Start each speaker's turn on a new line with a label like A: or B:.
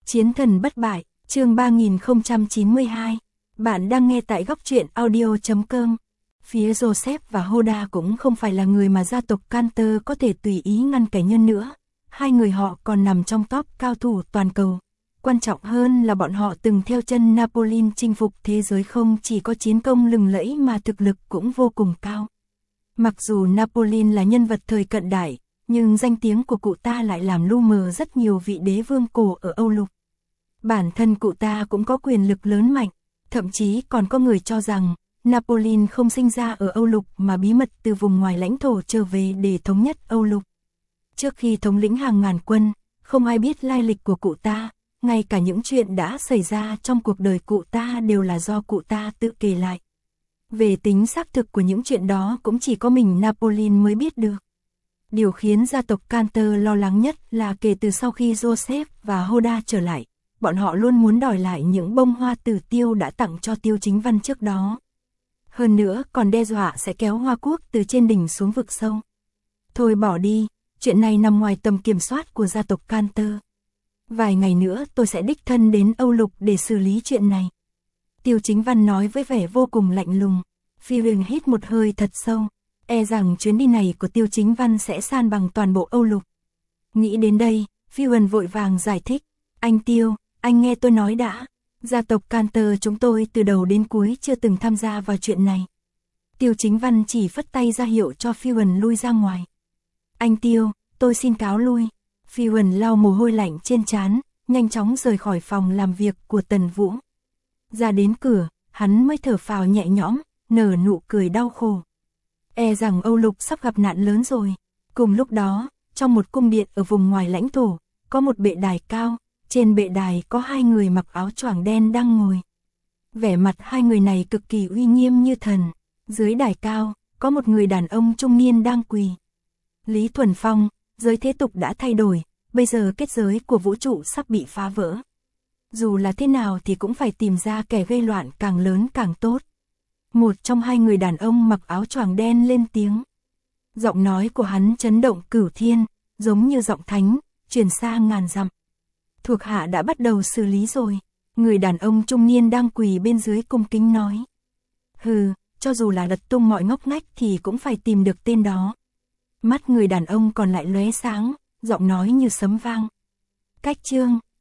A: Chiến thần bất bại, chương 3092. Bạn đang nghe tại góc truyện audio.com. Phía Joseph và Hoda cũng không phải là người mà gia tộc Cantor có thể tùy ý ngăn cản nhân nữa. Hai người họ còn nằm trong top cao thủ toàn cầu. Quan trọng hơn là bọn họ từng theo chân Napoleon chinh phục thế giới, không chỉ có chiến công lừng lẫy mà thực lực cũng vô cùng cao. Mặc dù Napoleon là nhân vật thời cận đại, nhưng danh tiếng của cụ ta lại làm lu mờ rất nhiều vị đế vương cổ ở Âu Lục. Bản thân cụ ta cũng có quyền lực lớn mạnh, thậm chí còn có người cho rằng Napoleon không sinh ra ở Âu Lục mà bí mật từ vùng ngoài lãnh thổ trở về để thống nhất Âu Lục. Trước khi thống lĩnh hàng ngàn quân, không ai biết lai lịch của cụ ta, ngay cả những chuyện đã xảy ra trong cuộc đời cụ ta đều là do cụ ta tự kể lại. Về tính xác thực của những chuyện đó cũng chỉ có mình Napoleon mới biết được. Điều khiến gia tộc Cantor lo lắng nhất là kể từ sau khi Joseph và Hoda trở lại, bọn họ luôn muốn đòi lại những bông hoa tử tiêu đã tặng cho Tiêu Chính Văn trước đó. Hơn nữa còn đe dọa sẽ kéo Hoa Quốc từ trên đỉnh xuống vực sâu. Thôi bỏ đi, chuyện này nằm ngoài tầm kiểm soát của gia tộc Cantor. Vài ngày nữa tôi sẽ đích thân đến Âu Lục để xử lý chuyện này. Tiêu Chính Văn nói với vẻ vô cùng lạnh lùng. Phi Huyền hít một hơi thật sâu. E rằng chuyến đi này của Tiêu Chính Văn sẽ san bằng toàn bộ Âu Lục. Nghĩ đến đây, Phi Huyền vội vàng giải thích. Anh Tiêu, anh nghe tôi nói đã. Gia tộc Cantor chúng tôi từ đầu đến cuối chưa từng tham gia vào chuyện này. Tiêu Chính Văn chỉ phất tay ra hiệu cho Phi Huyền lui ra ngoài. Anh Tiêu, tôi xin cáo lui. Phi Huyền lau mồ hôi lạnh trên trán, nhanh chóng rời khỏi phòng làm việc của Tần Vũ. Ra đến cửa, hắn mới thở phào nhẹ nhõm, nở nụ cười đau khổ. E rằng Âu Lục sắp gặp nạn lớn rồi. Cùng lúc đó, trong một cung điện ở vùng ngoài lãnh thổ, có một bệ đài cao, trên bệ đài có hai người mặc áo choàng đen đang ngồi. Vẻ mặt hai người này cực kỳ uy nghiêm như thần. Dưới đài cao, có một người đàn ông trung niên đang quỳ. Lý Thuần Phong, giới thế tục đã thay đổi, bây giờ kết giới của vũ trụ sắp bị phá vỡ. Dù là thế nào thì cũng phải tìm ra kẻ gây loạn càng lớn càng tốt. Một trong hai người đàn ông mặc áo choàng đen lên tiếng. Giọng nói của hắn chấn động cửu thiên, giống như giọng thánh, truyền xa ngàn dặm. Thuộc hạ đã bắt đầu xử lý rồi. Người đàn ông trung niên đang quỳ bên dưới cung kính nói. Hừ, cho dù là lật tung mọi ngóc ngách thì cũng phải tìm được tên đó. Mắt người đàn ông còn lại lóe sáng, giọng nói như sấm vang. Cách chương